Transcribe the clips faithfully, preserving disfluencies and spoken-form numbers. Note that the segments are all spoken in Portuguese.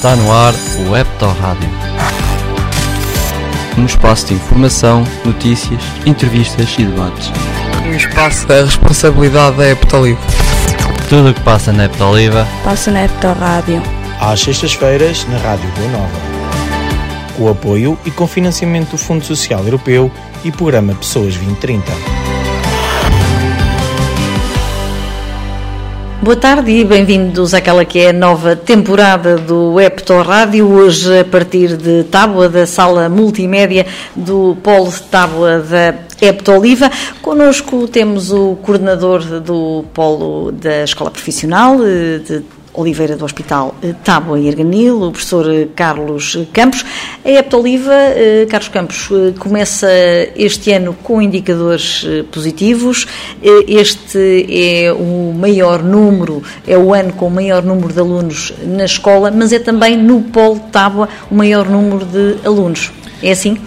Está no ar o Epto Rádio. Um espaço de informação, notícias, entrevistas e debates. Um espaço da responsabilidade da Eptoliva. Tudo o que passa na Eptoliva passa na Epto Rádio. Às sextas-feiras, na Rádio Boa Nova. Com apoio e com financiamento do Fundo Social Europeu e Programa Pessoas vinte trinta. Boa tarde e bem-vindos àquela que é a nova temporada do Epto Rádio, hoje a partir de Tábua, da sala multimédia do Polo de Tábua da Eptoliva. Connosco temos o coordenador do Polo da Escola Profissional de Oliveira do Hospital Tábua e Arganil, o professor Carlos Campos. A Eptoliva, Carlos Campos, começa este ano com indicadores positivos. Este é o maior número, é o ano com o maior número de alunos na escola, mas é também no Polo Tábua o maior número de alunos. É assim?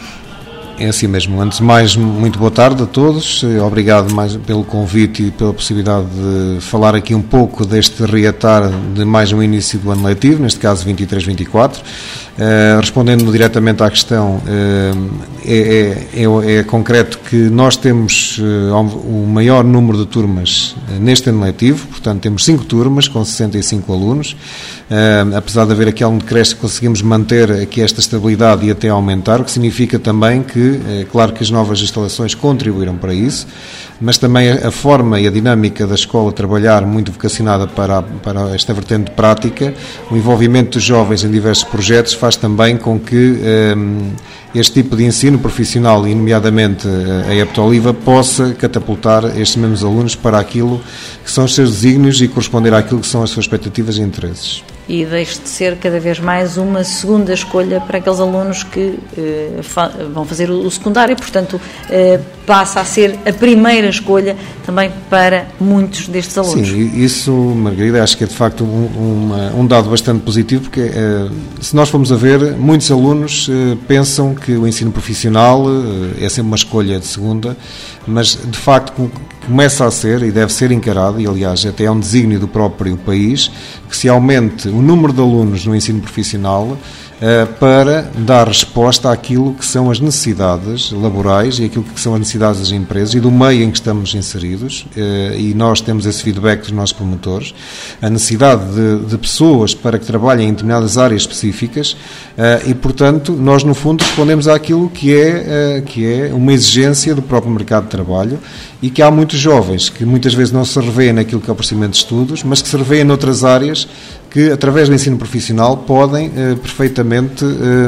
É assim mesmo. Antes de mais, muito boa tarde a todos. Obrigado mais pelo convite e pela possibilidade de falar aqui um pouco deste reatar de mais um início do ano letivo, neste caso vinte e três vinte e quatro. Uh, respondendo diretamente à questão, uh, é, é, é concreto que nós temos uh, o maior número de turmas uh, neste ano letivo, portanto temos cinco turmas com sessenta e cinco alunos. Uh, apesar de haver aqui algum decréscimo, conseguimos manter aqui esta estabilidade e até aumentar, o que significa também que, é claro que as novas instalações contribuíram para isso, mas também a, a forma e a dinâmica da escola trabalhar muito vocacionada para, a, para esta vertente prática, o envolvimento dos jovens em diversos projetos faz também com que um, este tipo de ensino profissional, e nomeadamente a Eptoliva, possa catapultar estes mesmos alunos para aquilo que são os seus desígnios e corresponder àquilo que são as suas expectativas e interesses. E deixe de ser cada vez mais uma segunda escolha para aqueles alunos que eh, fa- vão fazer o, o secundário, portanto eh, passa a ser a primeira escolha também para muitos destes alunos. Sim, isso, Margarida, acho que é de facto um, uma, um dado bastante positivo, porque eh, se nós formos a ver, muitos alunos eh, pensam que o ensino profissional eh, é sempre uma escolha de segunda, mas de facto começa a ser e deve ser encarado, e aliás até é um desígnio do próprio país, que se aumente o número de alunos no ensino profissional uh, para dar resposta àquilo que são as necessidades laborais e aquilo que são as necessidades das empresas e do meio em que estamos inseridos, uh, e nós temos esse feedback dos nossos promotores, a necessidade de, de pessoas para que trabalhem em determinadas áreas específicas, uh, e portanto nós no fundo respondemos àquilo que é, uh, que é uma exigência do próprio mercado de trabalho, e que há muitos jovens que muitas vezes não se revêem naquilo que é o procedimento de estudos, mas que se revêem noutras áreas que, através do ensino profissional, podem eh, perfeitamente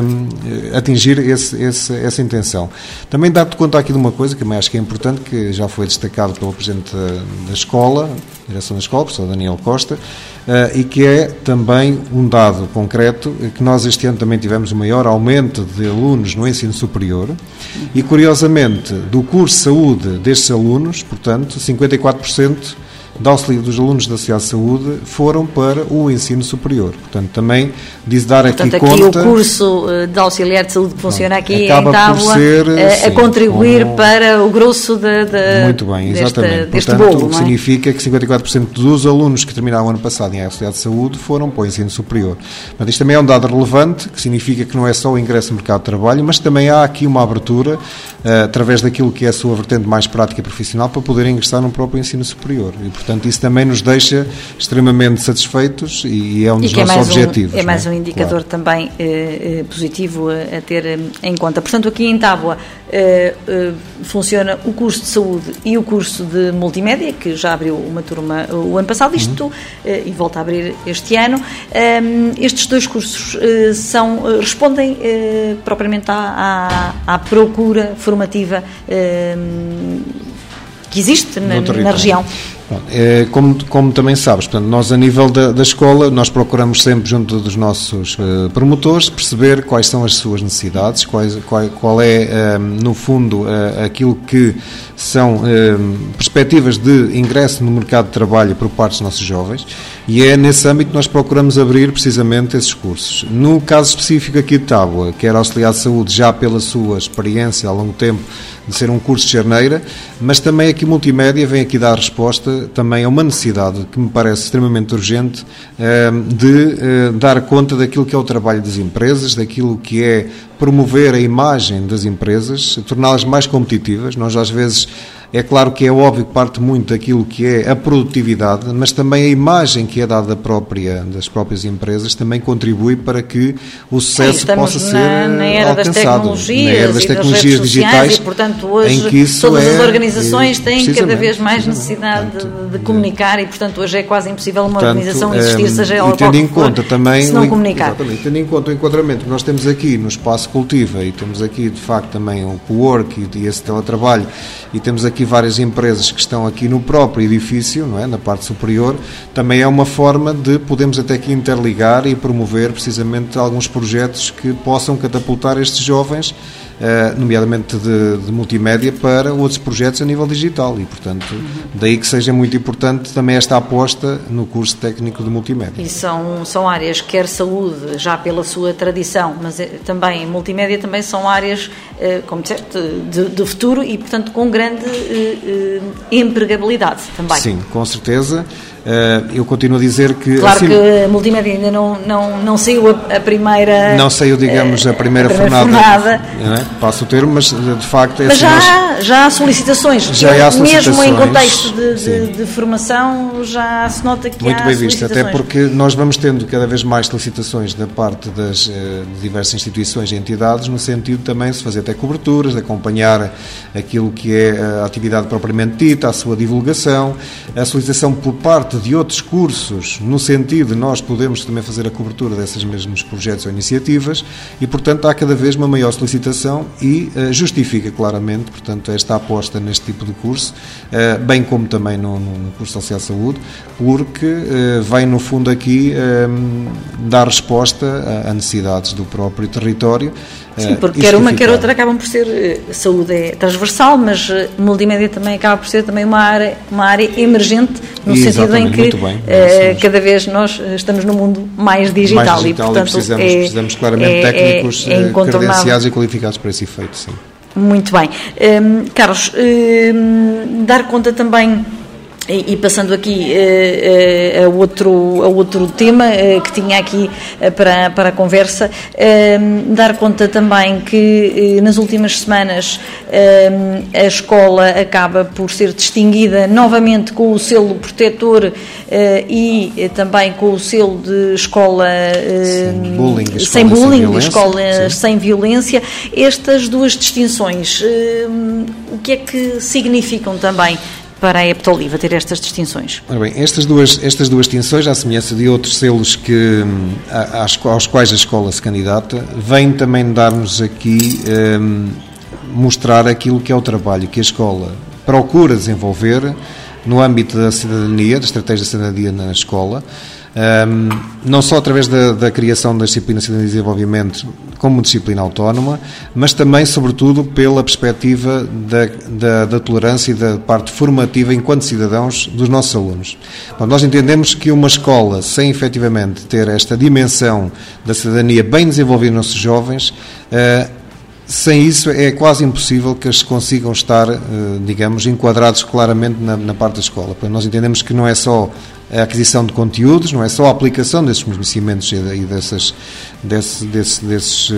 eh, atingir esse, esse, essa intenção. Também dá-te conta aqui de uma coisa que eu acho que é importante, que já foi destacado pelo Presidente da, da Escola, direção da Escola, o professor Daniel Costa, eh, e que é também um dado concreto, que nós este ano também tivemos o maior aumento de alunos no ensino superior, e curiosamente, do curso de saúde destes alunos, portanto, cinquenta e quatro por cento da auxílio dos alunos da Sociedade de Saúde foram para o ensino superior. Portanto, também diz dar aqui Portanto, conta... Portanto, aqui o curso de auxiliar de saúde que funciona aqui em Tábua ser, a, sim, a contribuir como... para o grosso de, de, Muito bem, exatamente. deste, deste Portanto, bolo. o que não é? significa que cinquenta e quatro por cento dos alunos que terminaram o ano passado em Sociedade de Saúde foram para o ensino superior. Mas isto também é um dado relevante, que significa que não é só o ingresso no mercado de trabalho, mas também há aqui uma abertura, uh, através daquilo que é a sua vertente mais prática e profissional, para poder ingressar no próprio ensino superior. E, portanto, isso também nos deixa extremamente satisfeitos e é um dos e nossos é objetivos. Um, é mais não? um indicador claro. também eh, positivo a, a ter em conta. Portanto, aqui em Tábua eh, eh, funciona o curso de saúde e o curso de multimédia, que já abriu uma turma o ano passado, isto uhum. eh, e volta a abrir este ano. Um, estes dois cursos eh, são, respondem eh, propriamente à, à, à procura formativa eh, que existe na, na região. É, como, como também sabes, portanto, nós a nível da, da escola, nós procuramos sempre junto dos nossos uh, promotores perceber quais são as suas necessidades, quais, qual, qual é, um, no fundo, uh, aquilo que são um, perspectivas de ingresso no mercado de trabalho por parte dos nossos jovens, e é nesse âmbito que nós procuramos abrir precisamente esses cursos. No caso específico aqui de Tábua, que era auxiliar de saúde, já pela sua experiência ao longo tempo de ser um curso de charneira, mas também aqui multimédia vem aqui dar resposta também a uma necessidade que me parece extremamente urgente de dar conta daquilo que é o trabalho das empresas, daquilo que é promover a imagem das empresas, torná-las mais competitivas. Nós às vezes, é claro que é óbvio que parte muito daquilo que é a produtividade, mas também a imagem que é dada própria, das próprias empresas também contribui para que o sucesso Sim, possa ser na, na era alcançado. Das tecnologias, na era das e tecnologias das digitais, e, portanto, hoje em que isso todas é, as organizações têm cada vez mais necessidade portanto, de, de comunicar e, portanto, hoje é quase impossível uma portanto, organização existir, um, seja ela e tendo em qual conta for, também se não o, comunicar. Exatamente, tendo em conta o enquadramento que nós temos aqui no espaço Cultiva e temos aqui, de facto, também o co-work e, e esse teletrabalho, e temos aqui várias empresas que estão aqui no próprio edifício, não é, na parte superior, também é uma forma de podermos até aqui interligar e promover precisamente alguns projetos que possam catapultar estes jovens, eh, nomeadamente de, de multimédia, para outros projetos a nível digital e, portanto, daí que seja muito importante também esta aposta no curso técnico de multimédia. E são, são áreas, quer saúde, já pela sua tradição, mas é, também multimédia também são áreas, eh, como disseste, de, de futuro e, portanto, com grande eh, eh, empregabilidade também. Sim, com certeza. Uh, eu continuo a dizer que... Claro assim, que a multimédia ainda não, não, não saiu a, a primeira... Não saiu, digamos, a primeira, a primeira fornada, fornada. Né? Passo o termo, mas de facto... É mas assim, já, nós... já há solicitações. Já há solicitações. Mesmo em contexto de, de, de formação, já se nota que Muito há bem visto, solicitações. até porque nós vamos tendo cada vez mais solicitações da parte das uh, de diversas instituições e entidades, no sentido também de se fazer até coberturas, de acompanhar aquilo que é a atividade propriamente dita, a sua divulgação, a solicitação por parte de outros cursos, no sentido de nós podermos também fazer a cobertura desses mesmos projetos ou iniciativas e, portanto, há cada vez uma maior solicitação e uh, justifica claramente, portanto, esta aposta neste tipo de curso, uh, bem como também no, no curso Social Saúde, porque uh, vai, no fundo, aqui um, dar resposta a, a necessidades do próprio território. Sim, porque quer uma, quer outra acabam por ser, saúde é transversal, mas multimédia também acaba por ser também uma área, uma área emergente, no sentido em que bem, é, cada vez nós estamos num mundo mais digital, mais digital e, portanto, e precisamos, é, precisamos claramente é, técnicos é, é credenciados e qualificados para esse efeito, sim. Muito bem. Um, Carlos, um, dar conta também... E passando aqui uh, uh, a, outro, a outro tema uh, que tinha aqui uh, para, para a conversa, uh, dar conta também que uh, nas últimas semanas uh, a escola acaba por ser distinguida novamente com o selo protetor uh, e uh, também com o selo de escola uh, sem bullying, escola sem, bullying, sem escola sim. sem violência. Estas duas distinções, uh, o que é que significam também para a Heptoliva ter estas distinções? Ora bem, estas duas, estas duas distinções, à semelhança de outros selos que, às, aos quais a escola se candidata, vêm também dar-nos aqui um, mostrar aquilo que é o trabalho que a escola procura desenvolver no âmbito da cidadania, da estratégia de cidadania na escola, um, não só através da, da criação da disciplina de Cidadania e Desenvolvimento como disciplina autónoma, mas também, sobretudo, pela perspectiva da, da, da tolerância e da parte formativa enquanto cidadãos dos nossos alunos. Bom, nós entendemos que uma escola, sem efetivamente ter esta dimensão da cidadania bem desenvolvida nos nossos jovens, uh, sem isso é quase impossível que eles consigam estar, digamos, enquadrados claramente na, na parte da escola. Porque nós entendemos que não é só a aquisição de conteúdos, não é só a aplicação desses conhecimentos e dessas, desse, desse, desses,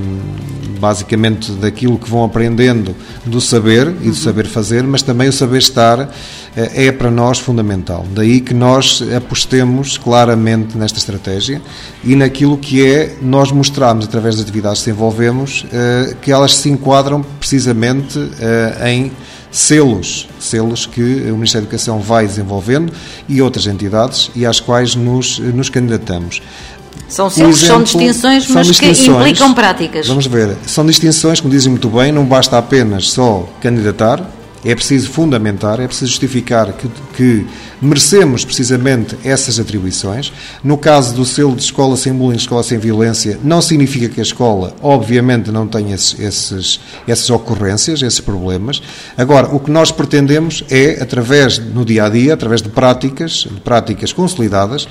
basicamente, daquilo que vão aprendendo do saber e do saber fazer, mas também o saber estar é para nós fundamental. Daí que nós apostemos claramente nesta estratégia e naquilo que é nós mostrarmos, através das atividades que desenvolvemos, que elas se enquadram precisamente em selos, selos que o Ministério da Educação vai desenvolvendo e outras entidades e às quais nos, nos candidatamos. São selos, exemplo, são distinções, são mas distinções, que implicam práticas. Vamos ver, são distinções, como dizem muito bem, não basta apenas só candidatar, é preciso fundamentar, é preciso justificar que, que merecemos precisamente essas atribuições. No caso do selo de escola sem bullying, escola sem violência, não significa que a escola, obviamente, não tenha esses, esses, essas ocorrências, esses problemas. Agora, o que nós pretendemos é, através, no dia-a-dia, através de práticas, de práticas consolidadas,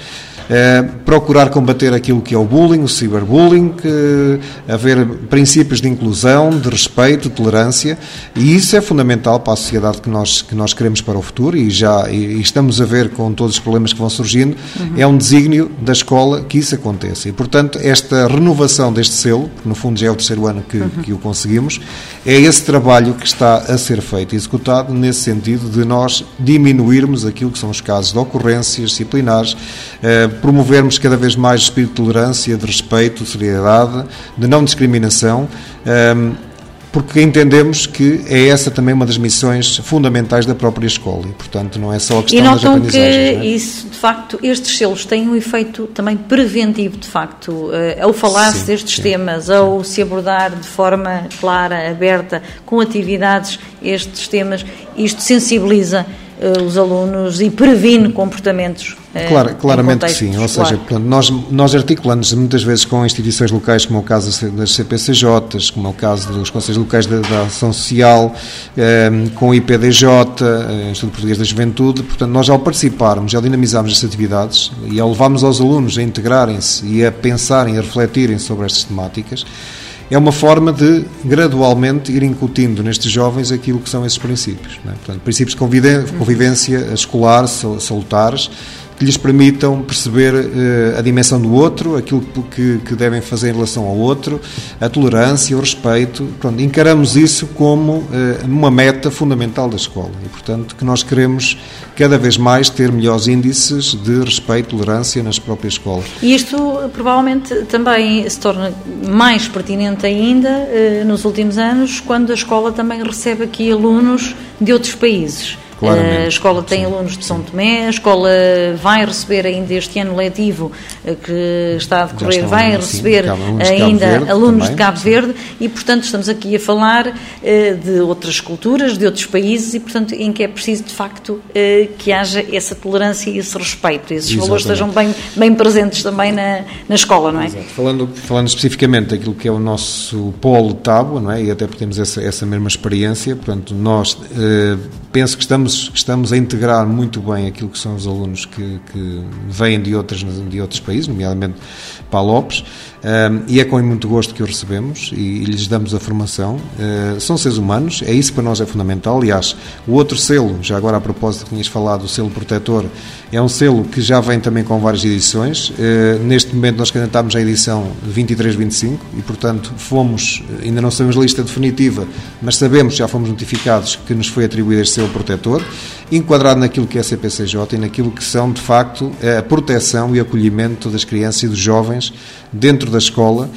Uh, procurar combater aquilo que é o bullying, o ciberbullying, uh, haver princípios de inclusão, de respeito, de tolerância, e isso é fundamental para a sociedade que nós, que nós queremos para o futuro, e já e, e estamos a ver com todos os problemas que vão surgindo, uhum. é um desígnio da escola que isso aconteça. E, portanto, esta renovação deste selo, que no fundo já é o terceiro ano que, uhum. que o conseguimos, é esse trabalho que está a ser feito e executado nesse sentido de nós diminuirmos aquilo que são os casos de ocorrências disciplinares, eh, promovermos cada vez mais o espírito de tolerância, de respeito, de solidariedade, de não discriminação, eh, porque entendemos que é essa também uma das missões fundamentais da própria escola e, portanto, não é só a questão das aprendizagens. E notam que isso, de facto, estes selos têm um efeito também preventivo, de facto, ao falar-se destes sim, temas, sim. ao se abordar de forma clara, aberta, com atividades estes temas, isto sensibiliza uh, os alunos e previne comportamentos uh, claro, claramente que sim, escolar. ou seja, portanto, nós, nós articulamos muitas vezes com instituições locais, como é o caso das C P C Js, como é o caso dos Conselhos Locais da, da Ação Social, um, com o I P D J, uh, Instituto Português da Juventude. Portanto, nós ao participarmos, ao dinamizarmos estas atividades e ao levarmos aos alunos a integrarem-se e a pensarem e a refletirem sobre estas temáticas, é uma forma de, gradualmente, ir incutindo nestes jovens aquilo que são esses princípios. Não é? Portanto, princípios de convivência escolar, salutares, que lhes permitam perceber uh, a dimensão do outro, aquilo que, que devem fazer em relação ao outro, a tolerância, o respeito. Pronto, encaramos isso como uh, uma meta fundamental da escola e, portanto, que nós queremos cada vez mais ter melhores índices de respeito e tolerância nas próprias escolas. E isto provavelmente também se torna mais pertinente ainda uh, nos últimos anos, quando a escola também recebe aqui alunos de outros países. Claramente. A escola tem sim, alunos de São Tomé, a escola vai receber ainda este ano letivo que está a decorrer, vai receber sim, ainda de alunos também, de Cabo Verde e, portanto, estamos aqui a falar uh, de outras culturas, de outros países e, portanto, em que é preciso, de facto, uh, que haja essa tolerância e esse respeito, esses Exatamente. valores estejam bem, bem presentes também na, na escola, não é? Exato. Falando, falando especificamente daquilo que é o nosso polo Tábua, não é? E até porque temos essa, essa mesma experiência, portanto, nós uh, penso que estamos Estamos a integrar muito bem aquilo que são os alunos que, que vêm de, outras, de outros países, nomeadamente para Lopes, um, e é com muito gosto que os recebemos e, e lhes damos a formação. Uh, são seres humanos, é isso para nós é fundamental. Aliás, o outro selo, já agora a propósito que tinhas falado, o selo protetor, é um selo que já vem também com várias edições. Uh, neste momento nós candidatámos à edição vinte e três, vinte e cinco e, portanto, fomos, ainda não sabemos a lista definitiva, mas sabemos, já fomos notificados que nos foi atribuído este selo protetor, enquadrado naquilo que é a C P C J e naquilo que são, de facto, a proteção e acolhimento das crianças e dos jovens dentro da escola,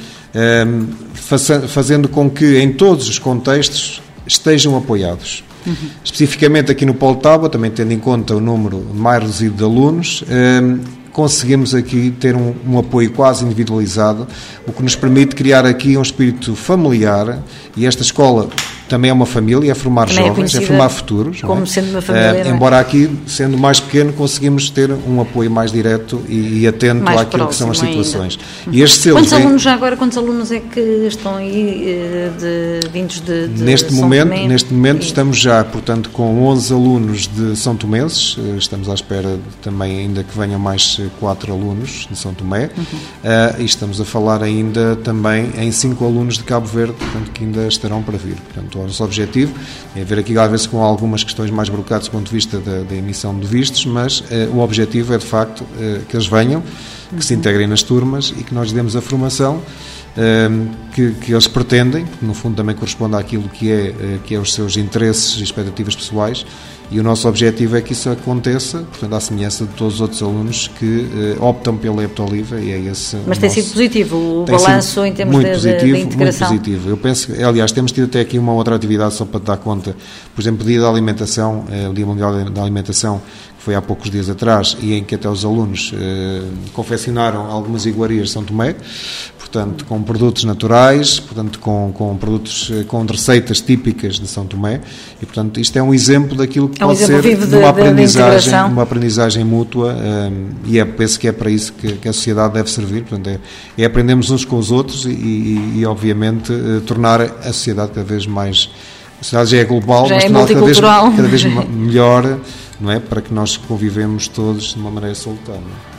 fazendo com que, em todos os contextos, estejam apoiados. Uhum. Especificamente aqui no Polo Tábua, também tendo em conta o número mais reduzido de alunos, conseguimos aqui ter um, um apoio quase individualizado, o que nos permite criar aqui um espírito familiar, e esta escola também é uma família, é formar também jovens, é, é formar futuros. Como é? sendo uma família. Uh, embora aqui, sendo mais pequeno, conseguimos ter um apoio mais direto e, e atento mais àquilo que são as situações. E este selo quantos vem... alunos já agora, quantos alunos é que estão aí de, vindos de, de neste São momento, Tomé? Neste momento e... estamos já, portanto, com onze alunos de São Tomenses, estamos à espera também ainda que venham mais quatro alunos de São Tomé, uhum. uh, e estamos a falar ainda também em cinco alunos de Cabo Verde, portanto, que ainda estarão para vir. Portanto, o nosso objetivo é ver aqui, às vezes, com algumas questões mais burocráticas do ponto de vista da, da emissão de vistos, mas uh, o objetivo é, de facto, uh, que eles venham, que uhum. se integrem nas turmas e que nós demos a formação uh, que, que eles pretendem, que no fundo também corresponde àquilo que é, uh, que é os seus interesses e expectativas pessoais, e o nosso objetivo é que isso aconteça, portanto, à semelhança de todos os outros alunos que uh, optam pela Heptoliva, e é esse. Mas tem nosso... sido positivo o balanço em termos muito de, positivo, de integração? Muito positivo. Eu penso que, aliás, temos tido até aqui uma outra atividade só para te dar conta, por exemplo, o Dia da Alimentação, uh, o Dia Mundial da Alimentação, que foi há poucos dias atrás, e em que até os alunos uh, confeccionaram algumas iguarias de São Tomé, portanto, com produtos naturais, portanto, com, com produtos, com receitas típicas de São Tomé, e, portanto, isto é um exemplo daquilo que é um pode ser de, uma, de, aprendizagem, de uma aprendizagem mútua, um, e é, penso que é para isso que, que a sociedade deve servir, portanto, é, é aprendermos uns com os outros e, e, e obviamente, uh, tornar a sociedade cada vez mais... A sociedade já é global, já mas é torná-la cada vez, cada vez melhor, melhor, não é? Para que nós convivemos todos de uma maneira salutar.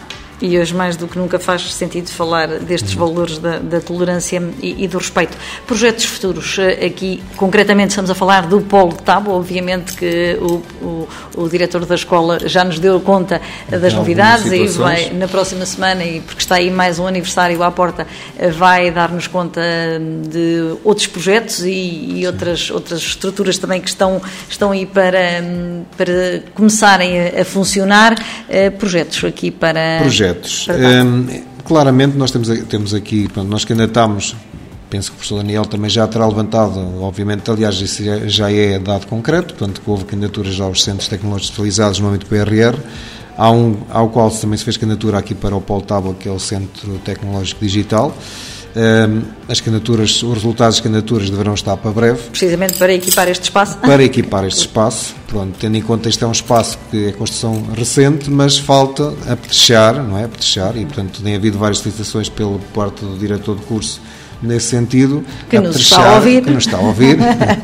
E hoje, mais do que nunca, faz sentido falar destes valores da, da tolerância e, e do respeito. Projetos futuros, aqui concretamente estamos a falar do Polo de Tábua, obviamente que o, o, o diretor da escola já nos deu conta das novidades e vai na próxima semana, e porque está aí mais um aniversário à porta, vai dar-nos conta de outros projetos e, e outras, outras estruturas também que estão, estão aí para, para começarem a, a funcionar. Projetos aqui para... Projetos. Um, claramente nós temos, temos aqui, pronto, nós candidatamos, penso que o professor Daniel também já terá levantado, obviamente, aliás, isso já, já é dado concreto, portanto, que houve candidaturas aos centros tecnológicos especializados no âmbito do P R R, há um, ao qual também se fez candidatura aqui para o Polo Tábua, que é o Centro Tecnológico Digital. Um, as candidaturas, os resultados das candidaturas deverão estar para breve. Precisamente para equipar este espaço? Para equipar este espaço, pronto, tendo em conta que este é um espaço que é construção recente, mas falta apetrechar, não é? Apetrechar, e portanto tem havido várias solicitações pela parte do diretor de curso nesse sentido. Que nos está a ouvir. Que nos está a ouvir,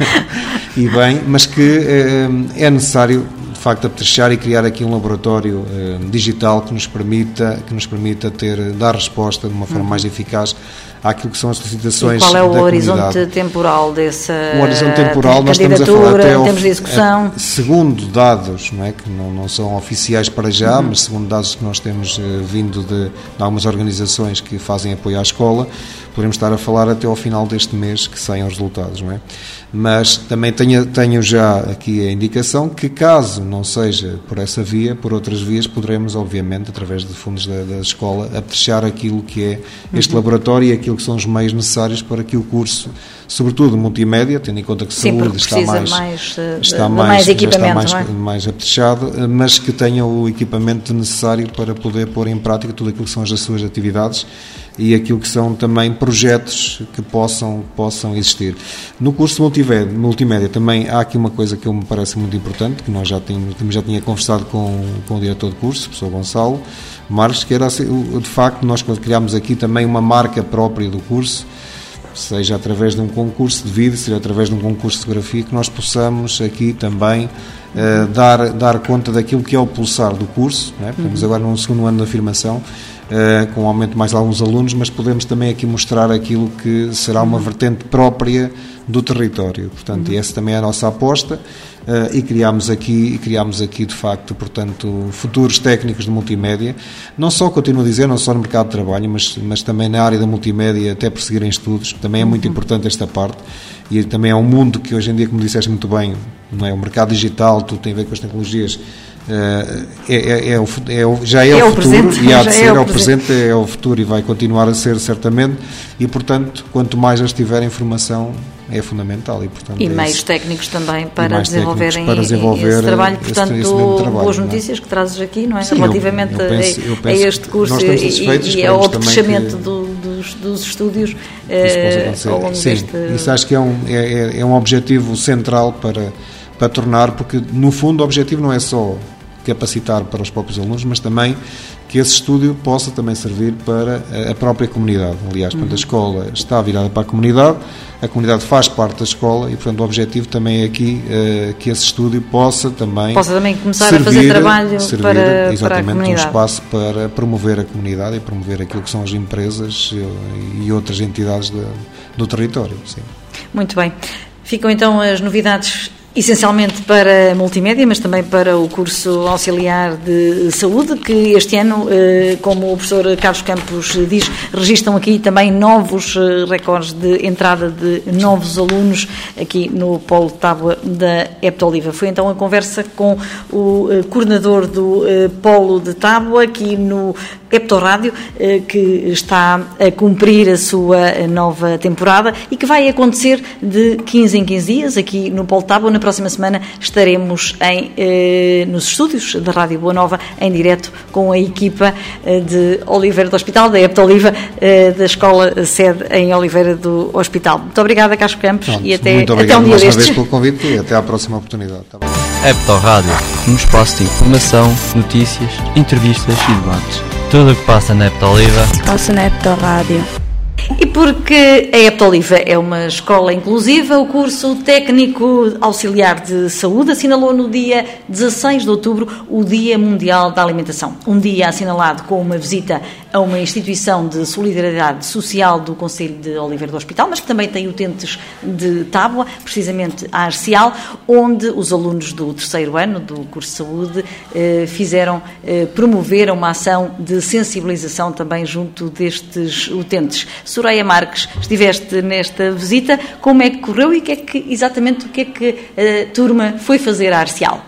e bem, mas que é, é necessário de facto apetrechar e criar aqui um laboratório eh, digital que nos permita, que nos permita ter, dar resposta de uma forma uhum. mais eficaz àquilo que são as solicitações da comunidade. E qual é o horizonte temporal dessa o horizonte temporal, nós estamos a falar até em termos de execução? A, segundo dados, não é, que não, não são oficiais para já, uhum. mas segundo dados que nós temos eh, vindo de, de algumas organizações que fazem apoio à escola, poderemos estar a falar até ao final deste mês que saiam os resultados, não é? Mas também tenho, tenho já aqui a indicação que, caso não seja por essa via, por outras vias, poderemos, obviamente, através de fundos da, da escola, apetrechar aquilo que é este uhum. laboratório e aquilo que são os meios necessários para que o curso, sobretudo multimédia, tendo em conta que Sim, saúde está mais, mais, está mais, mais, equipamento, está mais, é? mais apetrechado, mas que tenha o equipamento necessário para poder pôr em prática tudo aquilo que são as suas atividades e aquilo que são também projetos que possam, possam existir. No curso multimédia, multimédia também há aqui uma coisa que me parece muito importante, que nós já tínhamos, já tinha conversado com, com o diretor de curso, o professor Gonçalo Marques, que era de facto nós criámos aqui também uma marca própria do curso, seja através de um concurso de vídeo, seja através de um concurso de fotografia, que nós possamos aqui também uh, dar, dar conta daquilo que é o pulsar do curso, não é? Estamos agora no segundo ano de afirmação, Uh, com um aumento de mais alguns alunos, mas podemos também aqui mostrar aquilo que será uma vertente própria do território. Portanto, uhum. essa também é a nossa aposta, uh, e criámos aqui, e criámos aqui, de facto, portanto, futuros técnicos de multimédia, não só, continuo a dizer, não só no mercado de trabalho, mas, mas também na área da multimédia, até prosseguirem estudos, também é muito uhum. importante esta parte, e também é um mundo que hoje em dia, como disseste muito bem, não é? O mercado digital, tudo tem a ver com as tecnologias, É, é, é o, é o, já é, é o futuro presente, e há de ser, é o, é o presente. presente, é o futuro e vai continuar a ser certamente, e portanto quanto mais eles tiverem informação é fundamental. E, portanto, e é meios isso. técnicos também para desenvolverem para desenvolver esse trabalho, portanto esse, esse trabalho, boas notícias, não é? Que trazes aqui, não é? Sim, relativamente eu, eu penso, eu penso a este curso e, e ao apetrechamento que... do, dos, dos estúdios eh, ao longo Sim, deste... isso acho que é um, é, é um objetivo central para, para tornar, porque no fundo o objetivo não é só capacitar para os próprios alunos, mas também que esse estúdio possa também servir para a própria comunidade. Aliás, uhum. portanto, a escola está virada para a comunidade, a comunidade faz parte da escola e, portanto, o objetivo também é aqui uh, que esse estúdio possa também possa também começar servir, a fazer trabalho servir, para, exatamente, para a comunidade. Um espaço para promover a comunidade e promover aquilo que são as empresas e outras entidades de, do território. Sim. Muito bem. Ficam então as novidades essencialmente para a multimédia, mas também para o curso auxiliar de saúde, que este ano, como o professor Carlos Campos diz, registram aqui também novos recordes de entrada de novos alunos aqui no Polo Tábua da Heptoliva. Foi então a conversa com o coordenador do Polo de Tábua, aqui no Heptorádio, que está a cumprir a sua nova temporada e que vai acontecer de quinze em quinze dias aqui no Polo Tábua. Na próxima semana estaremos em, eh, nos estúdios da Rádio Boa Nova em direto com a equipa eh, de Oliveira do Hospital, da Heptoliva, eh, da escola sede em Oliveira do Hospital. Muito obrigada, Carlos Campos, Pronto, e até, muito até um dia mais destes. uma vez pelo convite e até à próxima oportunidade. Tá bom. Heptorádio, um espaço de informação, notícias, entrevistas e debates. Tudo o que passa na Heptoliva passa na Heptorádio. E porque a Heptoliva é uma escola inclusiva. O curso técnico auxiliar de saúde assinalou no dia dezasseis de outubro o Dia Mundial da Alimentação. Um dia assinalado com uma visita a uma instituição de solidariedade social do Concelho de Oliveira do Hospital, mas que também tem utentes de Tábua, precisamente a Arcial, onde os alunos do terceiro ano do curso de saúde eh, fizeram, eh, promoveram uma ação de sensibilização também junto destes utentes. Soraya Marques, estiveste nesta visita, como é que correu e que é que, exatamente o que é que a turma foi fazer à Arcial?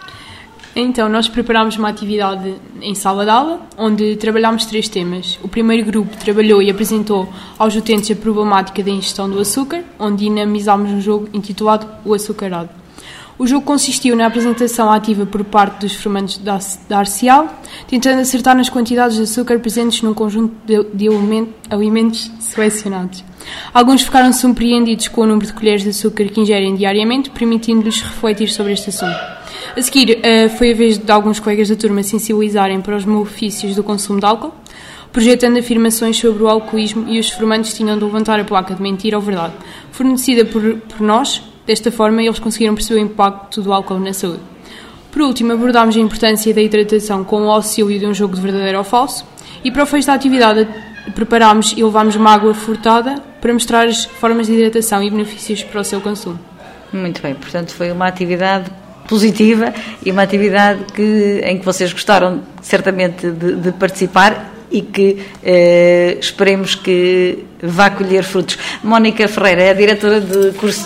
Então, nós preparámos uma atividade em sala de aula, onde trabalhámos três temas. O primeiro grupo trabalhou e apresentou aos utentes a problemática da ingestão do açúcar, onde dinamizámos um jogo intitulado O Açucarado. O jogo consistiu na apresentação ativa por parte dos formandos da, da Arcial, tentando acertar nas quantidades de açúcar presentes num conjunto de, de alimentos selecionados. Alguns ficaram surpreendidos com o número de colheres de açúcar que ingerem diariamente, permitindo-lhes refletir sobre este assunto. A seguir, foi a vez de alguns colegas da turma sensibilizarem para os malefícios do consumo de álcool, projetando afirmações sobre o alcoolismo, e os formandos tinham de levantar a placa de mentira ou verdade, fornecida por, por nós. Desta forma, eles conseguiram perceber o impacto do álcool na saúde. Por último, abordámos a importância da hidratação com o auxílio de um jogo de verdadeiro ou falso, e para o fecho da atividade preparámos e levámos uma água furtada para mostrar as formas de hidratação e benefícios para o seu consumo. Muito bem, portanto foi uma atividade positiva e uma atividade que, em que vocês gostaram certamente de, de participar e que eh, esperemos que vá colher frutos. Mónica Ferreira é a diretora de curso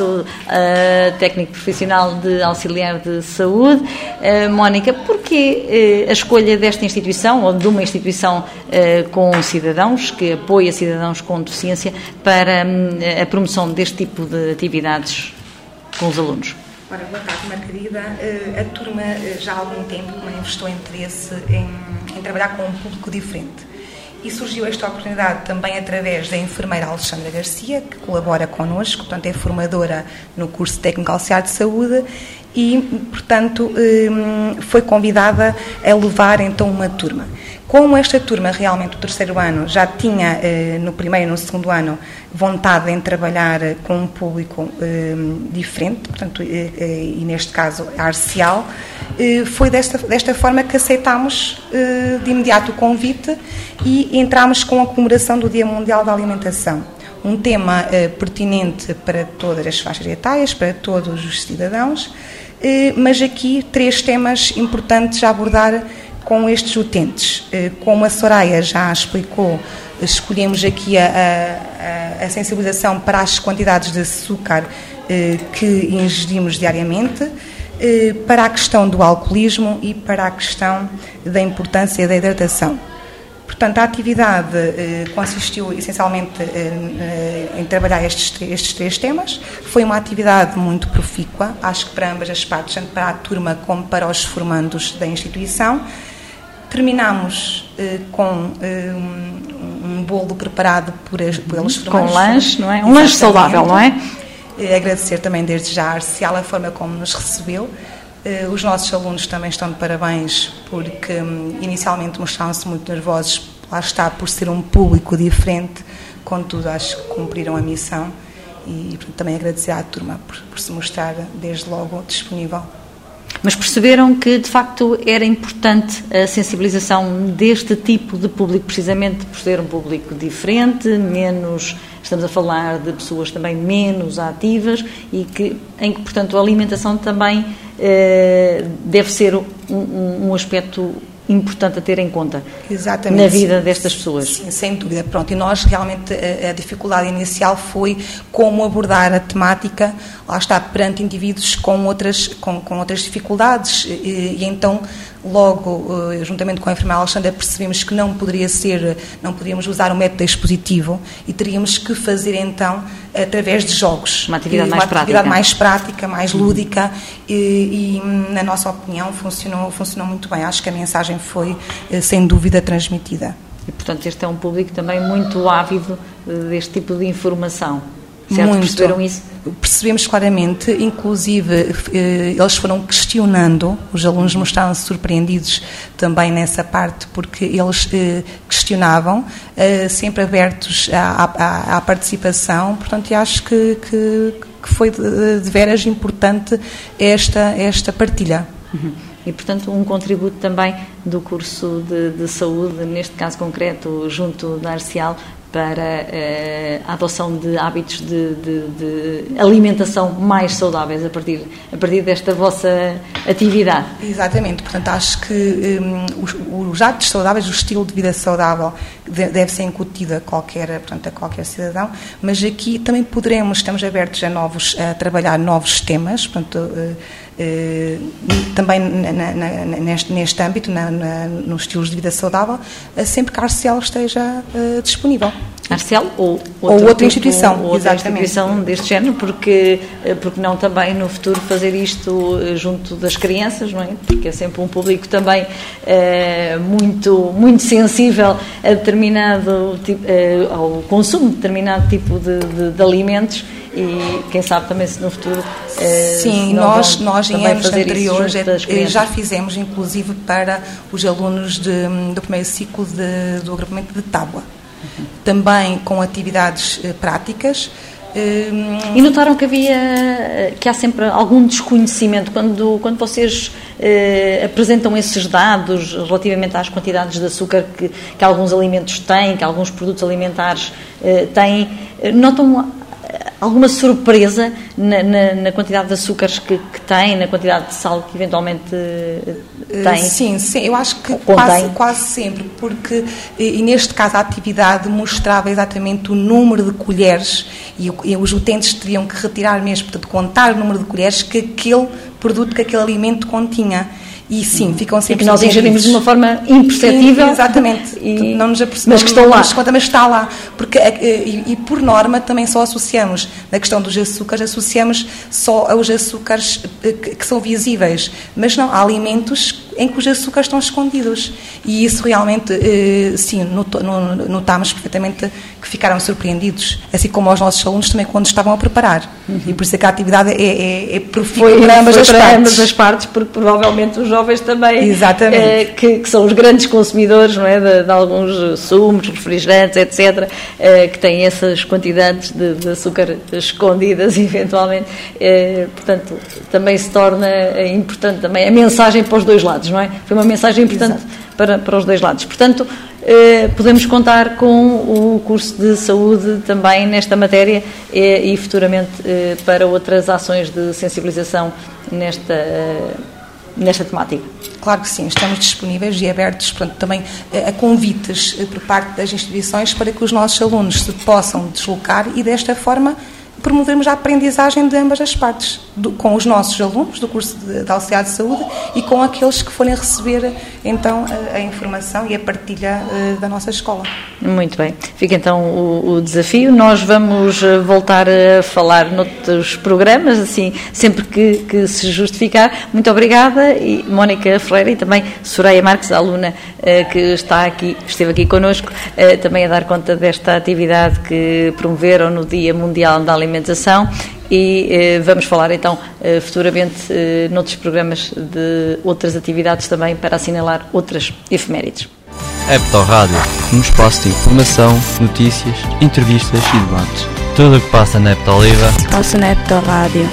uh, técnico profissional de auxiliar de saúde. Uh, Mónica, porquê uh, a escolha desta instituição ou de uma instituição uh, com cidadãos, que apoia cidadãos com deficiência, para um, a promoção deste tipo de atividades com os alunos? Ora, boa tarde, Margarida. A turma já há algum tempo manifestou interesse em, em trabalhar com um público diferente. E surgiu esta oportunidade também através da enfermeira Alexandra Garcia, que colabora connosco, portanto é formadora no curso técnico auxiliar de saúde e, portanto, foi convidada a levar então uma turma. Como esta turma, realmente, o terceiro ano, já tinha, no primeiro e no segundo ano, vontade em trabalhar com um público diferente, portanto, e neste caso, a Arcial, foi desta, desta forma que aceitámos de imediato o convite e entramos com a comemoração do Dia Mundial da Alimentação. Um tema pertinente para todas as faixas etárias, para todos os cidadãos, mas aqui três temas importantes a abordar com estes utentes. Como a Soraya já explicou, escolhemos aqui a, a, a sensibilização para as quantidades de açúcar que ingerimos diariamente, para a questão do alcoolismo e para a questão da importância da hidratação. Portanto, a atividade eh, consistiu essencialmente eh, em trabalhar estes, estes três temas. Foi uma atividade muito profícua, acho que para ambas as partes, tanto para a turma como para os formandos da instituição. Terminamos eh, com eh, um, um bolo preparado por, pelos formandos. Com lanche, não é? Um lanche saudável, não é? Eh, agradecer também desde já a Arcial a forma como nos recebeu. Uh, os nossos alunos também estão de parabéns porque um, inicialmente mostraram-se muito nervosos, lá está, por ser um público diferente, contudo acho que cumpriram a missão e portanto, também agradecer à turma por, por se mostrar desde logo disponível. Mas perceberam que de facto era importante a sensibilização deste tipo de público, precisamente por ser um público diferente, menos... Estamos a falar de pessoas também menos ativas e que, em que, portanto, a alimentação também eh, deve ser um, um aspecto importante a ter em conta. Exatamente, na vida destas pessoas. Sim, sem dúvida. Pronto, e nós realmente a, a dificuldade inicial foi como abordar a temática, lá está, perante indivíduos com outras, com, com outras dificuldades e, e então logo, juntamente com a enfermeira Alexandra, percebemos que não poderia ser, não podíamos usar o método expositivo e teríamos que fazer então através de jogos. Uma atividade uma mais atividade prática. mais prática, mais lúdica e, e, na nossa opinião, funcionou, funcionou muito bem. Acho que a mensagem foi, sem dúvida, transmitida. E, portanto, este é um público também muito ávido deste tipo de informação. certo? Muito. Perceberam isso? Percebemos claramente, inclusive eles foram questionando, os alunos mostraram-se surpreendidos também nessa parte, porque eles questionavam, sempre abertos à, à, à participação, portanto, eu acho que, que, que foi de, de veras importante esta, esta partilha. Uhum. E, portanto, um contributo também do curso de, de saúde, neste caso concreto, junto da Arcial, para uh, a adoção de hábitos de, de, de alimentação mais saudáveis a partir, a partir desta vossa atividade. Exatamente, portanto acho que um, os, os hábitos saudáveis, o estilo de vida saudável deve ser incutido a qualquer, portanto, a qualquer cidadão, mas aqui também poderemos, estamos abertos a, novos, a trabalhar novos temas, portanto, uh, Uh, também na, na, neste, neste âmbito, na, na, nos estilos de vida saudável, uh, sempre que a Arcial esteja uh, disponível. Arcial ou, ou outra tipo, instituição, ou outra instituição deste género, porque, porque não também no futuro fazer isto junto das crianças, não é? Porque é sempre um público também uh, muito, muito sensível a determinado tipo, uh, ao consumo de determinado tipo de, de, de alimentos. E quem sabe também se no futuro eh, sim, nós, nós em anos anteriores já crianças. fizemos inclusive para os alunos de, do primeiro ciclo de, do agrupamento de Tábua, uhum. também com atividades eh, práticas. Eh, e notaram que havia, que há sempre algum desconhecimento quando, quando vocês eh, apresentam esses dados relativamente às quantidades de açúcar que, que alguns alimentos têm, que alguns produtos alimentares eh, têm, notam alguma surpresa na, na, na quantidade de açúcares que, que tem, na quantidade de sal que eventualmente tem? Sim, sim, eu acho que quase, quase sempre, porque e neste caso a atividade mostrava exatamente o número de colheres e, e os utentes teriam que retirar mesmo, portanto, contar o número de colheres que aquele produto, que aquele alimento continha. E sim, ficam sempre. E que nós ingerimos de uma forma imperceptível. Sim, exatamente. E, não nos mas que estão lá. Conta, mas está lá. Porque, e, e por norma também só associamos, na questão dos açúcares, associamos só aos açúcares que, que são visíveis. Mas não, há alimentos em que os açúcares estão escondidos. E isso realmente, sim, notámos perfeitamente que ficaram surpreendidos. Assim como os nossos alunos também quando estavam a preparar. Uhum. E por isso é que a atividade é, é, é profícua para ambas as partes. ambas as partes, porque provavelmente os jovens também, eh, que, que são os grandes consumidores, não é, de, de alguns sumos, refrigerantes, etcétera, eh, que têm essas quantidades de, de açúcar escondidas, eventualmente. Eh, portanto, também se torna importante também a mensagem para os dois lados, não é? Foi uma mensagem importante para, para os dois lados. Portanto, eh, podemos contar com o curso de saúde também nesta matéria eh, e futuramente eh, para outras ações de sensibilização nesta eh, nesta temática. Claro que sim, estamos disponíveis e abertos, portanto, também a convites por parte das instituições para que os nossos alunos se possam deslocar e desta forma promovermos a aprendizagem de ambas as partes, do, com os nossos alunos do curso de, de auxiliar de saúde e com aqueles que forem receber então a, a informação e a partilha uh, da nossa escola. Muito bem, fica então o, o desafio. Nós vamos voltar a falar noutros programas, assim, sempre que, que se justificar. Muito obrigada, e Mónica Ferreira e também Soraya Marques, a aluna uh, que está aqui, esteve aqui connosco, uh, também a dar conta desta atividade que promoveram no Dia Mundial da Alimentação. Alimentação e eh, vamos falar então eh, futuramente eh, noutros programas de outras atividades também para assinalar outras efemérides. Epto Rádio, um espaço de informação, notícias, entrevistas e debates. Tudo o que passa na Epto Oliva passa na Epto Rádio.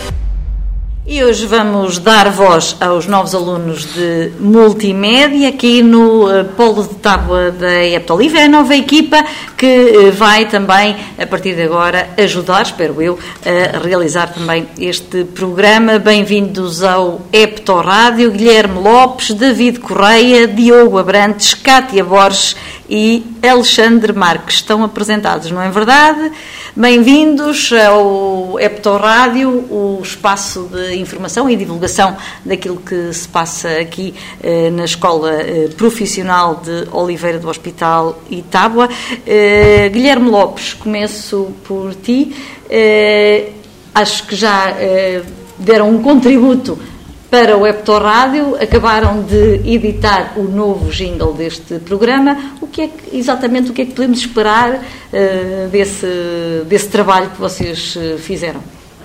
E hoje vamos dar voz aos novos alunos de multimédia aqui no uh, Polo de Tábua da Epto Oliva. É a nova equipa que uh, vai também, a partir de agora, ajudar, espero eu, a realizar também este programa. Bem-vindos ao Epto Rádio. Guilherme Lopes, David Correia, Diogo Abrantes, Cátia Borges e Alexandre Marques estão apresentados, não é verdade? Bem-vindos ao Epto Rádio, o espaço de informação e divulgação daquilo que se passa aqui eh, na Escola eh, Profissional de Oliveira do Hospital e Tábua. Eh, Guilherme Lopes, começo por ti. Eh, acho que já eh, deram um contributo para o Epto Rádio, acabaram de editar o novo jingle deste programa. O que é que, exatamente o que é que podemos esperar uh, desse, desse trabalho que vocês uh, fizeram?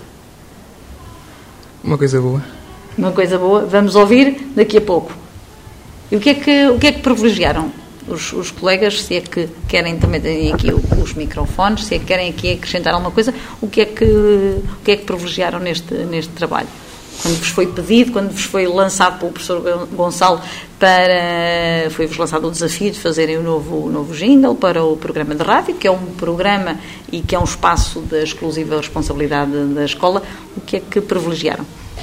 Uma coisa boa. Uma coisa boa. Vamos ouvir daqui a pouco. E o que é que, o que, é que privilegiaram os, os colegas? Se é que querem também ter aqui os microfones, se é que querem aqui acrescentar alguma coisa, o que é que, o que, é que privilegiaram neste, neste trabalho? Quando vos foi pedido, quando vos foi lançado pelo professor Gonçalo, para, foi-vos lançado o desafio de fazerem o novo, o novo jingle para o programa de rádio, que é um programa e que é um espaço da exclusiva responsabilidade da escola, o que é que privilegiaram?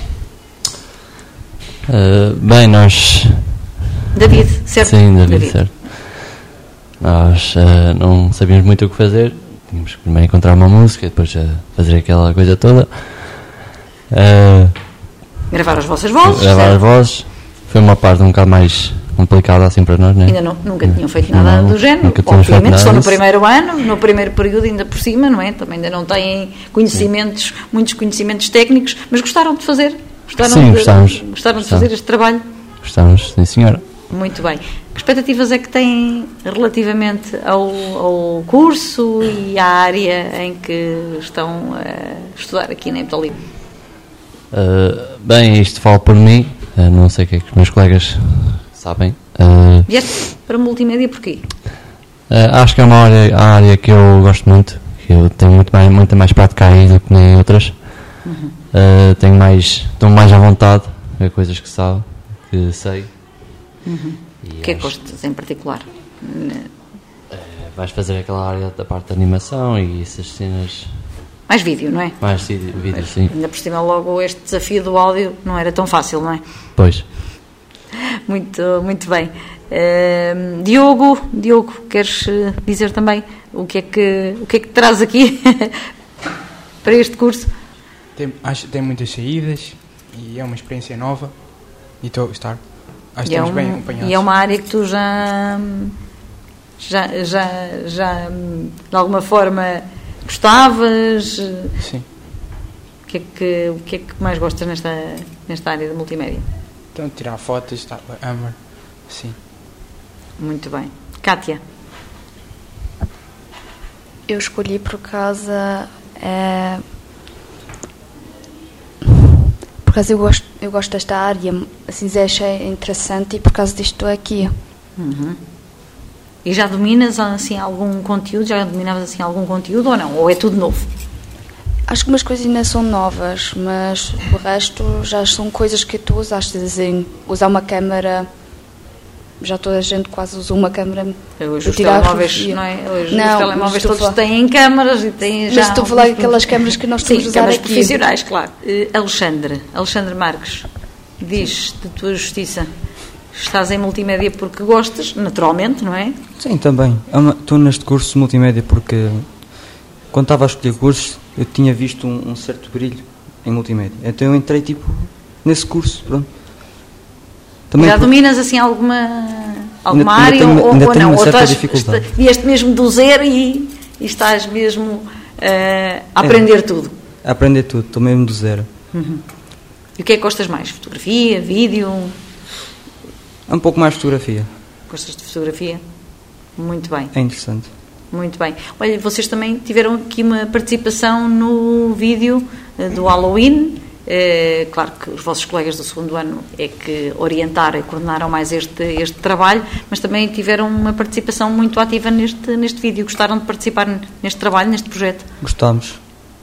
Uh, bem, nós... David, certo? Sim, David, David. certo. Nós uh, não sabíamos muito o que fazer, tínhamos que primeiro encontrar uma música, depois uh, fazer aquela coisa toda. Uh, Gravar as vossas vozes. Gravar certo? as vozes. Foi uma parte um bocado mais complicada assim para nós, não é? Ainda não, nunca tinham feito nada não, do género. Obviamente, estão no primeiro ano, no primeiro período ainda por cima, não é? Também ainda não têm conhecimentos, sim. muitos conhecimentos técnicos, mas gostaram de fazer? Gostaram sim, de, gostamos. Gostaram de fazer este trabalho? Gostamos, sim senhora. Muito bem. Que expectativas é que têm relativamente ao, ao curso e à área em que estão a estudar aqui na Epto Livre? Uh, bem, isto falo por mim, uh, não sei o que é que os meus colegas sabem. Uh, Vieste para multimédia porquê? Uh, acho que é uma área, a área que eu gosto muito, que eu tenho muito mais, muita mais prática aí do que nem outras. Uhum. Uh, tenho mais, estou mais à vontade a ver coisas que sabe, que sei. Uhum. O que é que gostas em particular? Uh, vais fazer aquela área da parte da animação e essas cenas. Mais vídeo, não é? Mais vídeo, vídeo sim. Ainda por cima, logo este desafio do áudio não era tão fácil, não é? Pois. Muito, muito bem. Uh, Diogo, Diogo, queres dizer também o que é que, o que, é que traz aqui para este curso? Tem, acho que tem muitas saídas e é uma experiência nova e estou a gostar. Acho que e estamos é um, bem acompanhados. E é uma área que tu já, já, já, já de alguma forma gostavas? Sim. O que é que, o que, é que mais gostas nesta, nesta área de multimédia? Então, tirar fotos, estar com a Amber, sim. Muito bem. Kátia? Eu escolhi por causa... É, por causa eu gosto, eu gosto desta área, assim, achei interessante e por causa disto estou aqui. Uhum. E já dominas assim algum conteúdo? Já dominavas assim algum conteúdo ou não? Ou é tudo novo? Acho que umas coisas ainda são novas, mas o resto já são coisas que tu usaste, assim, usar uma câmera, já toda a gente quase usa uma câmera. Hoje os telemóveis, não é? Hoje não, os telemóveis todos falar... têm câmaras e têm já... Mas estou a falar daquelas câmaras que nós estamos a usar câmaras aqui. Profissionais, claro. Uh, Alexandre, Alexandre Marques, diz de tua justiça, estás em multimédia porque gostas, naturalmente, não é? Sim, também. Estou neste curso de multimédia porque quando estava a escolher cursos eu tinha visto um, um certo brilho em multimédia. Então eu entrei tipo nesse curso, pronto. Também Já por... dominas assim alguma, alguma ainda, área ainda tenho, ou, ainda ou tenho não? Uma ou certa estás, dificuldade. Vieste mesmo do zero e, e estás mesmo uh, a aprender é, tudo? A aprender tudo, estou mesmo do zero. Uhum. E o que é que gostas mais? Fotografia, vídeo? É um pouco mais fotografia. Gostas de fotografia? Muito bem. É interessante. Muito bem. Olha, vocês também tiveram aqui uma participação no vídeo uh, do Halloween. Uh, claro que os vossos colegas do segundo ano é que orientaram e coordenaram mais este, este trabalho, mas também tiveram uma participação muito ativa neste, neste vídeo. Gostaram de participar neste trabalho, neste projeto? Gostámos.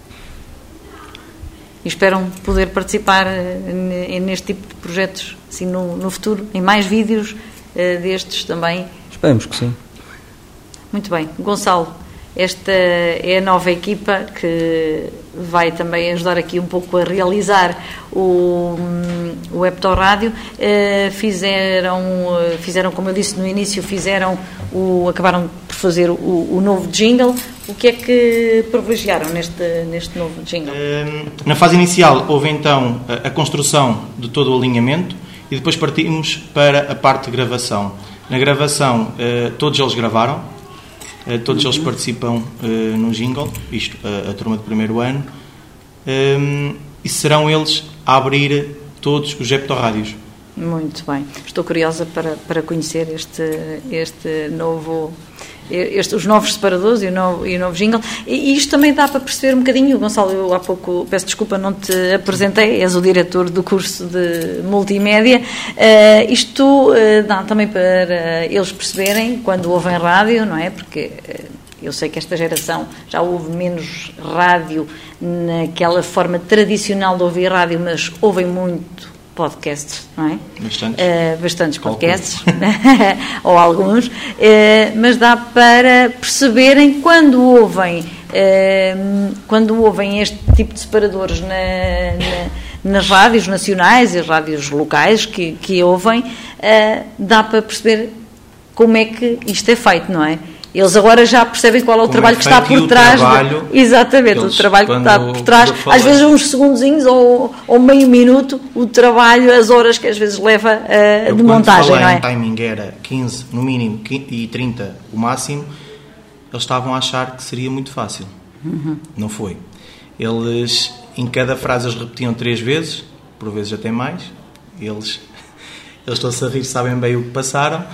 E esperam poder participar uh, neste tipo de projetos assim, no, no futuro, em mais vídeos uh, destes também? Esperemos que sim. Muito bem. Gonçalo, esta é a nova equipa que vai também ajudar aqui um pouco a realizar o, o Epto Rádio. Uh, fizeram, fizeram, como eu disse no início, fizeram o, acabaram por fazer o, o novo jingle. O que é que privilegiaram neste, neste novo jingle? Uh, na fase inicial houve então a, a construção de todo o alinhamento e depois partimos para a parte de gravação. Na gravação, uh, todos eles gravaram. Uh, todos eles participam uh, no jingle, isto, uh, a turma de primeiro ano, um, e serão eles a abrir todos os heptorrádios. Muito bem. Estou curiosa para, para conhecer este, este novo, este, os novos separadores e o novo, e o novo jingle. E isto também dá para perceber um bocadinho, Gonçalo, eu há pouco, peço desculpa, não te apresentei, és o diretor do curso de multimédia. Uh, isto uh, dá também para eles perceberem quando ouvem rádio, não é? Porque uh, eu sei que esta geração já ouve menos rádio naquela forma tradicional de ouvir rádio, mas ouvem muito podcasts, não é? Bastantes. Uh, bastantes podcasts, ou alguns, uh, mas dá para perceberem quando ouvem, uh, quando ouvem este tipo de separadores na, na, nas rádios nacionais e as rádios locais que, que ouvem, uh, dá para perceber como é que isto é feito, não é? Eles agora já percebem qual é o Como trabalho é que está por trás. Trabalho, de, exatamente, o trabalho que está por trás. Às vezes uns segundinhos ou, ou meio minuto, o trabalho, as horas que às vezes leva uh, eu, de montagem, falei, não é? O timing era quinze no mínimo e trinta o máximo. Eles estavam a achar que seria muito fácil. Uhum. Não foi. Eles, em cada frase, eles repetiam três vezes, por vezes até mais. Eles, eles estão-se a rir, sabem bem o que passaram.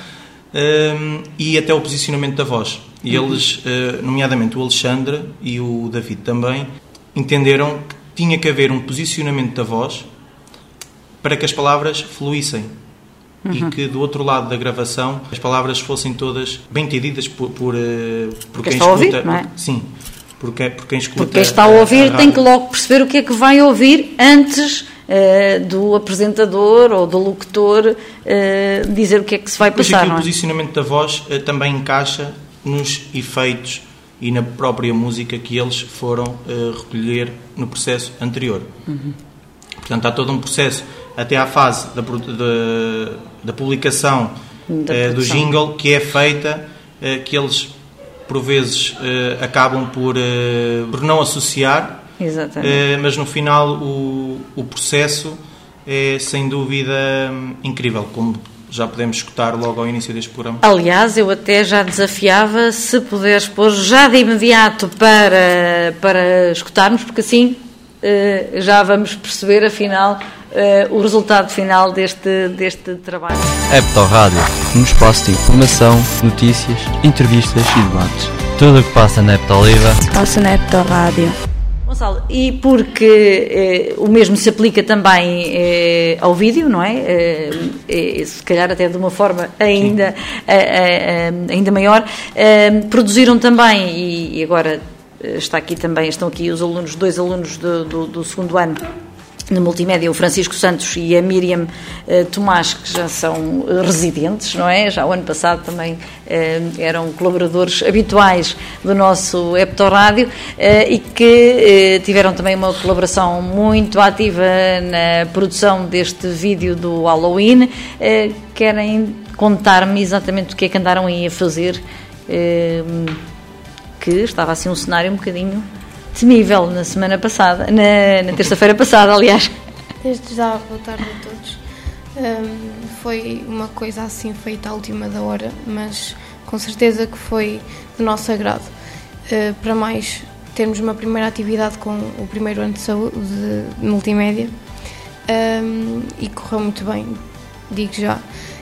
Um, e até o posicionamento da voz. E eles, uh, nomeadamente o Alexandre e o David também, entenderam que tinha que haver um posicionamento da voz para que as palavras fluíssem. Uhum. E que do outro lado da gravação as palavras fossem todas bem entendidas por, por, uh, por quem escuta. Ouvir, não é? Por, sim, porque, por quem escuta. Porque quem está a ouvir a, a tem que logo perceber o que é que vai ouvir antes uh, do apresentador ou do locutor uh, dizer o que é que se vai passar. Aqui não é? O posicionamento da voz uh, também encaixa nos efeitos e na própria música que eles foram uh, recolher no processo anterior. Uhum. Portanto, há todo um processo até à fase da, da, da publicação da uh, do jingle que é feita, uh, que eles por vezes uh, acabam por, uh, por não associar, uh, mas no final o, o processo é sem dúvida incrível, como já podemos escutar logo ao início deste programa. Aliás, eu até já desafiava se puderes pôr já de imediato para, para escutarmos, porque assim uh, já vamos perceber afinal uh, o resultado final deste, deste trabalho. Heptorrádio, um espaço de informação, notícias, entrevistas e debates. Tudo o que passa na Heptoliva passa na Heptorrádio. Gonçalo, e porque eh, o mesmo se aplica também eh, ao vídeo, não é? Eh, eh, se calhar até de uma forma ainda, eh, eh, ainda maior. Eh, produziram também, e, e agora está aqui também, estão aqui os alunos, dois alunos do, do, do segundo ano na multimédia, o Francisco Santos e a Miriam uh, Tomás, que já são uh, residentes, não é? Já o ano passado também uh, eram colaboradores habituais do nosso Heptorrádio uh, e que uh, tiveram também uma colaboração muito ativa na produção deste vídeo do Halloween. Uh, querem contar-me exatamente o que é que andaram aí a fazer, uh, que estava assim um cenário um bocadinho temível na semana passada, na, na terça-feira passada, aliás. Desde já, boa tarde a todos. Um, foi uma coisa assim feita à última da hora, mas com certeza que foi do nosso agrado. Uh, para mais, termos uma primeira atividade com o primeiro ano de saúde de multimédia um, e correu muito bem, digo já,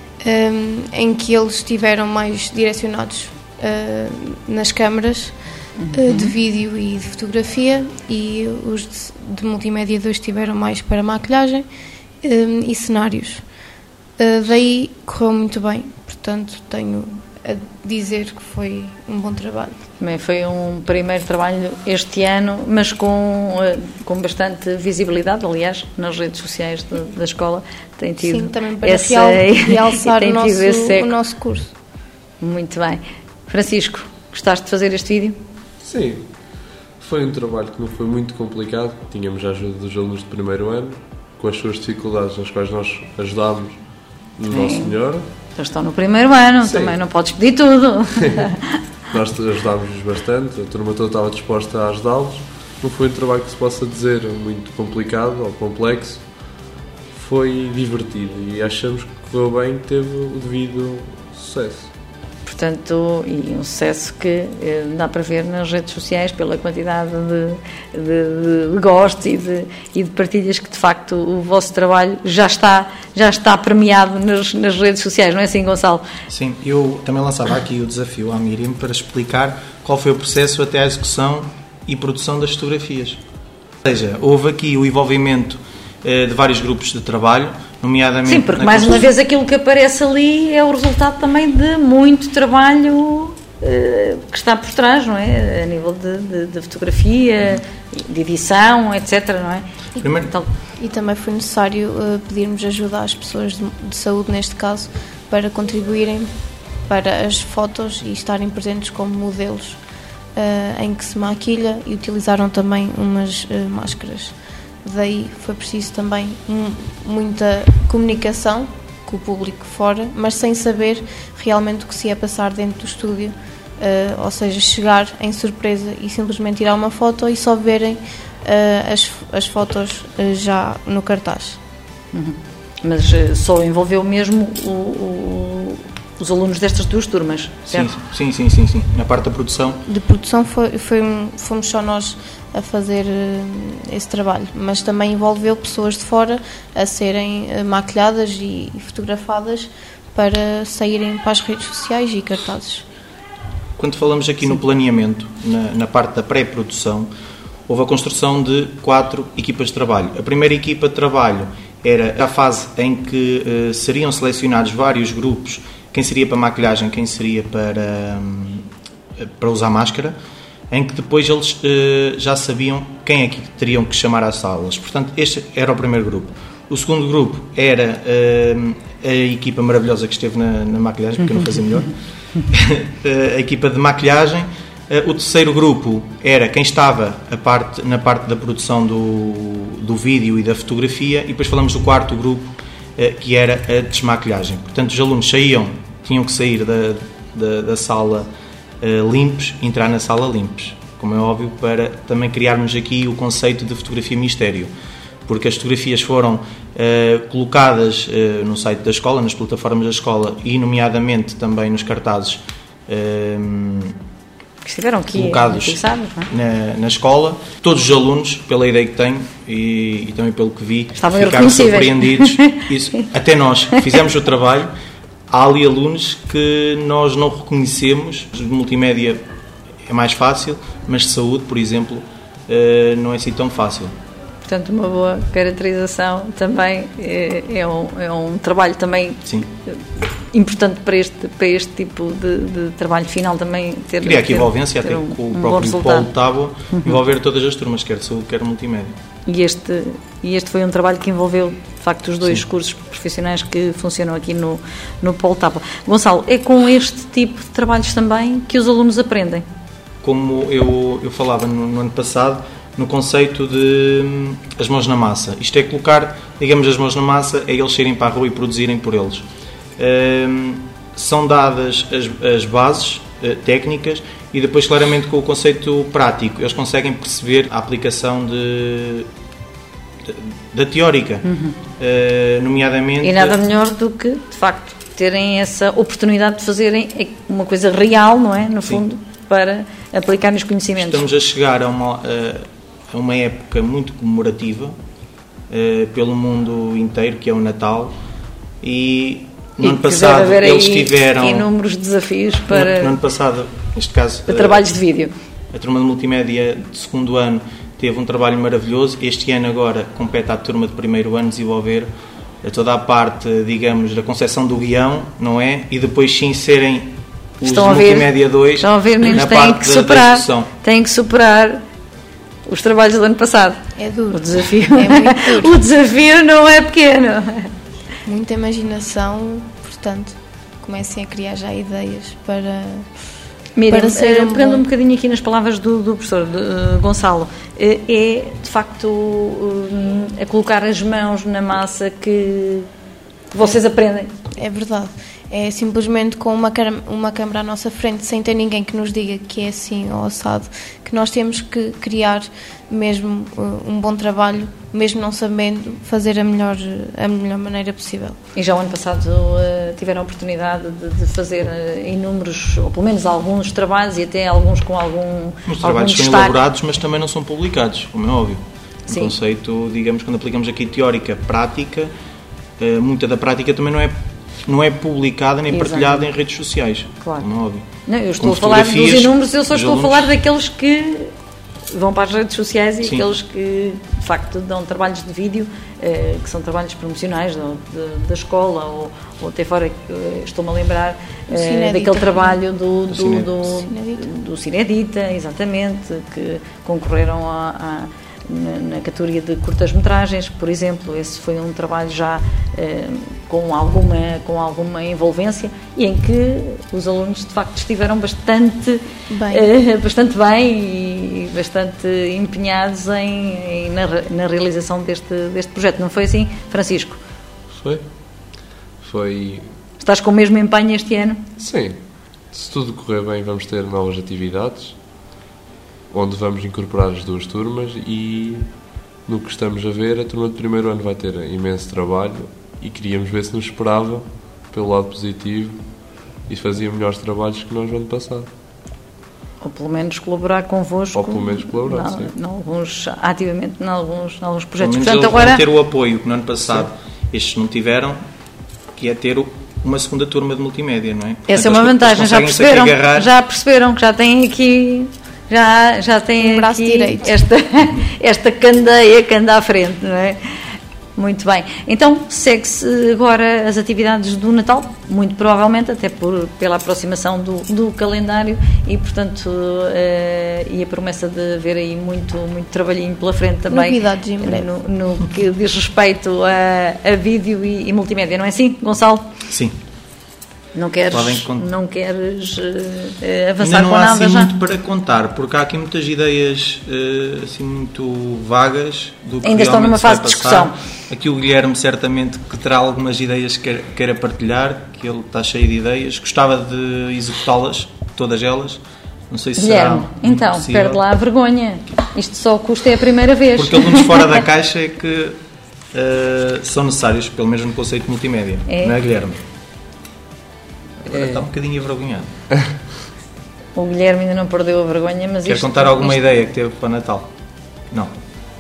um, em que eles estiveram mais direcionados uh, nas câmaras, Uhum. de vídeo e de fotografia, e os de, de multimédia dois tiveram mais para maquilhagem um, e cenários. Uh, daí correu muito bem, portanto tenho a dizer que foi um bom trabalho. Também foi um primeiro trabalho este ano, mas com, com bastante visibilidade, aliás, nas redes sociais de, da escola tem tido. Sim, também para essa, realçar o nosso, o nosso curso. Muito bem. Francisco, gostaste de fazer este vídeo? Sim, foi um trabalho que não foi muito complicado, tínhamos a ajuda dos alunos de primeiro ano, com as suas dificuldades, nas quais nós ajudámos no é. nosso melhor. Eles estão no primeiro ano, Sim. também não podes pedir tudo. Nós ajudámos-los bastante, a turma toda estava disposta a ajudá-los. Não foi um trabalho que se possa dizer muito complicado ou complexo, foi divertido e achamos que correu bem, que teve o devido sucesso. portanto, e um sucesso que eh, dá para ver nas redes sociais pela quantidade de, de, de gostos e de, e de partilhas que de facto o vosso trabalho já está, já está premiado nas, nas redes sociais, não é assim, Gonçalo? Sim, eu também lançava aqui o desafio à Miriam para explicar qual foi o processo até à execução e produção das fotografias. Ou seja, houve aqui o envolvimento eh, de vários grupos de trabalho, nomeadamente... Sim, porque mais uma vez aquilo que aparece ali é o resultado também de muito trabalho eh, que está por trás, não é? A nível de, de, de fotografia, de edição, etcétera, não é? Primeiro... Então, e também foi necessário uh, pedirmos ajuda às pessoas de, de saúde, neste caso, para contribuírem para as fotos e estarem presentes como modelos uh, em que se maquilha, e utilizaram também umas uh, máscaras. Daí foi preciso também um, muita comunicação com o público fora, mas sem saber realmente o que se ia passar dentro do estúdio, uh, ou seja, chegar em surpresa e simplesmente tirar uma foto e só verem uh, as, as fotos uh, já no cartaz. Uhum. Mas uh, só envolveu mesmo o, o, os alunos destas duas turmas, certo? Sim, sim, sim, sim, na parte da produção. De produção foi, foi, fomos só nós a fazer uh, esse trabalho, mas também envolveu pessoas de fora a serem uh, maquilhadas e, e fotografadas para saírem para as redes sociais e cartazes. Quando falamos aqui Sim. no planeamento, na, na parte da pré-produção, houve a construção de quatro equipas de trabalho. A primeira equipa de trabalho era a fase em que uh, seriam selecionados vários grupos, quem seria para maquilhagem, quem seria para, um, para usar máscara, em que depois eles uh, já sabiam quem é que teriam que chamar às salas. Portanto, este era o primeiro grupo. O segundo grupo era uh, a equipa maravilhosa que esteve na, na maquilhagem, porque eu não fazia melhor, a equipa de maquilhagem. Uh, o terceiro grupo era quem estava a parte, na parte da produção do, do vídeo e da fotografia, e depois falamos do quarto grupo, uh, que era a desmaquilhagem. Portanto, os alunos saíam, tinham que sair da, da, da sala Uh, limpos, entrar na sala limpos, como é óbvio, para também criarmos aqui o conceito de fotografia mistério, porque as fotografias foram uh, colocadas uh, no site da escola, nas plataformas da escola e nomeadamente também nos cartazes uh, que estiveram aqui colocados não é? na, na escola. Todos os alunos, pela ideia que tenho e, e também pelo que vi, estavam ficaram surpreendidos. Isso, até nós que fizemos o trabalho. Há ali alunos que nós não reconhecemos. De multimédia é mais fácil, mas de saúde, por exemplo, não é assim tão fácil. Portanto, uma boa caracterização também é, é, um, é um trabalho também Sim. importante para este, para este tipo de, de trabalho final também. Ter, Queria aqui ter, envolvência ter até um, com o um próprio Polo de Tábua, uhum. envolver todas as turmas, quer de saúde, quer multimédia. E este, e este foi um trabalho que envolveu, de facto, os dois Sim. cursos profissionais que funcionam aqui no, no Polo Tábua. Gonçalo, é com este tipo de trabalhos também que os alunos aprendem? Como eu, eu falava no, no ano passado, no conceito de hum, as mãos na massa. Isto é colocar, digamos, as mãos na massa, é eles saírem para a rua e produzirem por eles. Hum, são dadas as, as bases uh, técnicas e depois, claramente, com o conceito prático, eles conseguem perceber a aplicação de, de, da teórica, uhum. uh, nomeadamente... E nada melhor do que, de facto, terem essa oportunidade de fazerem uma coisa real, não é? No fundo, Sim. para aplicar nos conhecimentos. Estamos a chegar a uma, a uma época muito comemorativa uh, pelo mundo inteiro, que é o Natal, e no e ano passado eles tiveram inúmeros desafios para... No, no ano passado, neste caso... De trabalhos de vídeo. A turma de multimédia de segundo ano teve um trabalho maravilhoso. Este ano agora compete à turma de primeiro ano desenvolver toda a parte, digamos, da concepção do guião, não é? E depois sim serem os estão de multimédia dois estão a ver, na têm parte que superar, da discussão. Têm que superar os trabalhos do ano passado. É duro. O desafio, é muito duro. O desafio não é pequeno. Muita imaginação, portanto, comecem a criar já ideias para... Miriam, para ser um pegando bom... um bocadinho aqui nas palavras do, do professor de, uh, Gonçalo, é de facto uh, a colocar as mãos na massa que, que vocês aprendem. É verdade. É simplesmente com uma, uma câmara à nossa frente, sem ter ninguém que nos diga que é assim ou assado, que nós temos que criar mesmo uh, um bom trabalho, mesmo não sabendo fazer a melhor, a melhor maneira possível. E já o ano passado uh, tiveram a oportunidade de, de fazer uh, inúmeros, ou pelo menos alguns trabalhos, e até alguns com algum Os trabalhos são destaque. elaborados, mas também não são publicados, como é óbvio. O Sim. conceito, digamos, quando aplicamos aqui teórica, prática, uh, muita da prática também não é não é publicada nem Exato. partilhada em redes sociais. Claro. Não é óbvio. Não, eu estou Com a falar dos fotografias inúmeros, eu só dos estou alunos. a falar daqueles que vão para as redes sociais e Sim. aqueles que, de facto, dão trabalhos de vídeo, eh, que são trabalhos promocionais ou de, da escola, ou, ou até fora, eh, estou-me a lembrar eh, Cinedita daquele trabalho do, Do do, do, Cinedita. do Cinedita, exatamente, que concorreram a, a Na, na categoria de curtas-metragens, por exemplo. Esse foi um trabalho já eh, com, alguma, com alguma envolvência e em que os alunos de facto estiveram bastante bem, eh, bastante bem e bastante empenhados em, em, na, na realização deste, deste projeto. Não foi assim, Francisco? Foi. Foi... Estás com o mesmo empenho este ano? Sim. Se tudo correr bem, vamos ter novas atividades onde vamos incorporar as duas turmas e, no que estamos a ver, a turma de primeiro ano vai ter imenso trabalho e queríamos ver se nos esperava pelo lado positivo e fazia melhores trabalhos que nós no ano passado. Ou pelo menos colaborar convosco. Ou pelo menos colaborar, não, sim. Não, alguns, ativamente em alguns, alguns Pelo projetos. menos Portanto, eles agora vão ter o apoio que no ano passado sim. estes não tiveram, que é ter uma segunda turma de multimédia, não é? Portanto, essa é uma vantagem, já perceberam, já perceberam que já têm aqui já, já têm um braço aqui direito. Esta, esta candeia que anda à frente, não é? Muito bem. Então, segue-se agora as atividades do Natal, muito provavelmente, até por, pela aproximação do, do calendário e, portanto, uh, e a promessa de haver aí muito, muito trabalhinho pela frente também. Novidades em breve. No, no que diz respeito a, a vídeo e, e multimédia, não é assim, Gonçalo? Sim. Não queres, não queres uh, avançar Ainda não com há nada assim já? muito para contar, porque há aqui muitas ideias uh, assim muito vagas do que ainda estão numa fase de discussão. Aqui o Guilherme certamente que terá algumas ideias que queira partilhar, que ele está cheio de ideias, gostava de executá-las, todas elas. Não sei se Guilherme, será então, possível. perde lá a vergonha. Isto só custa é a primeira vez. Porque alunos fora da caixa é que uh, são necessários, pelo menos no conceito de multimédia. É. Não é, Guilherme? Agora é. Está um bocadinho envergonhado. O Guilherme ainda não perdeu a vergonha, mas Quer isto, contar alguma isto... ideia que teve para Natal? Não.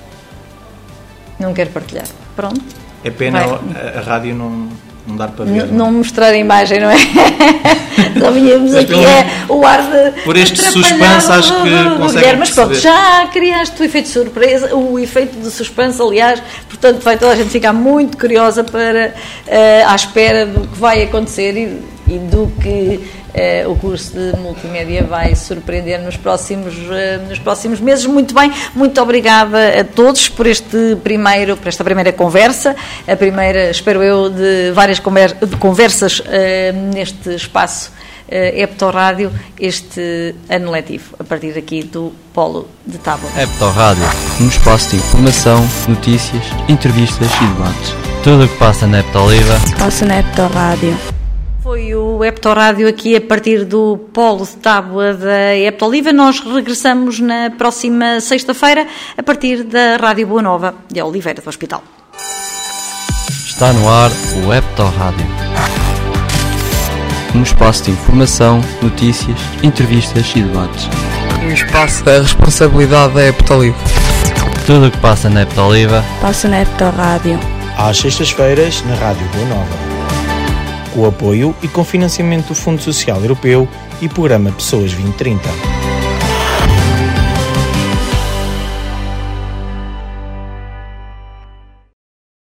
Não quero partilhar. Pronto. É pena a, a rádio não, não dar para ver. Não, não mostrar a imagem, não é? Só vinhamos aqui é, o ar de... Por este suspense acho que conseguem Mas pronto, já criaste o efeito de surpresa, o efeito de suspense, aliás, portanto vai toda a gente ficar muito curiosa para, uh, à espera do que vai acontecer e, e do que uh, o curso de multimédia vai surpreender nos próximos, uh, nos próximos meses. Muito bem, muito obrigada a todos por este primeiro, por esta primeira conversa, a primeira, espero eu, de várias conver- de conversas uh, neste espaço uh, Epto Rádio, este ano letivo, a partir aqui do Polo de Tábua. Epto Rádio, um espaço de informação, notícias, entrevistas e debates. Tudo o que passa na Epto Oliva passa na Epto Rádio. Foi o Epto Rádio aqui a partir do Polo de Tábua da Epto Oliva. Nós regressamos na próxima sexta-feira a partir da Rádio Boa Nova de Oliveira do Hospital. Está no ar o Epto Rádio. Um espaço de informação, notícias, entrevistas e debates. Um espaço da responsabilidade da Epto Oliva. Tudo o que passa na Epto Oliva passa na Epto Rádio. Às sextas-feiras na Rádio Boa Nova. Com o apoio e com financiamento do Fundo Social Europeu e Programa Pessoas vinte trinta.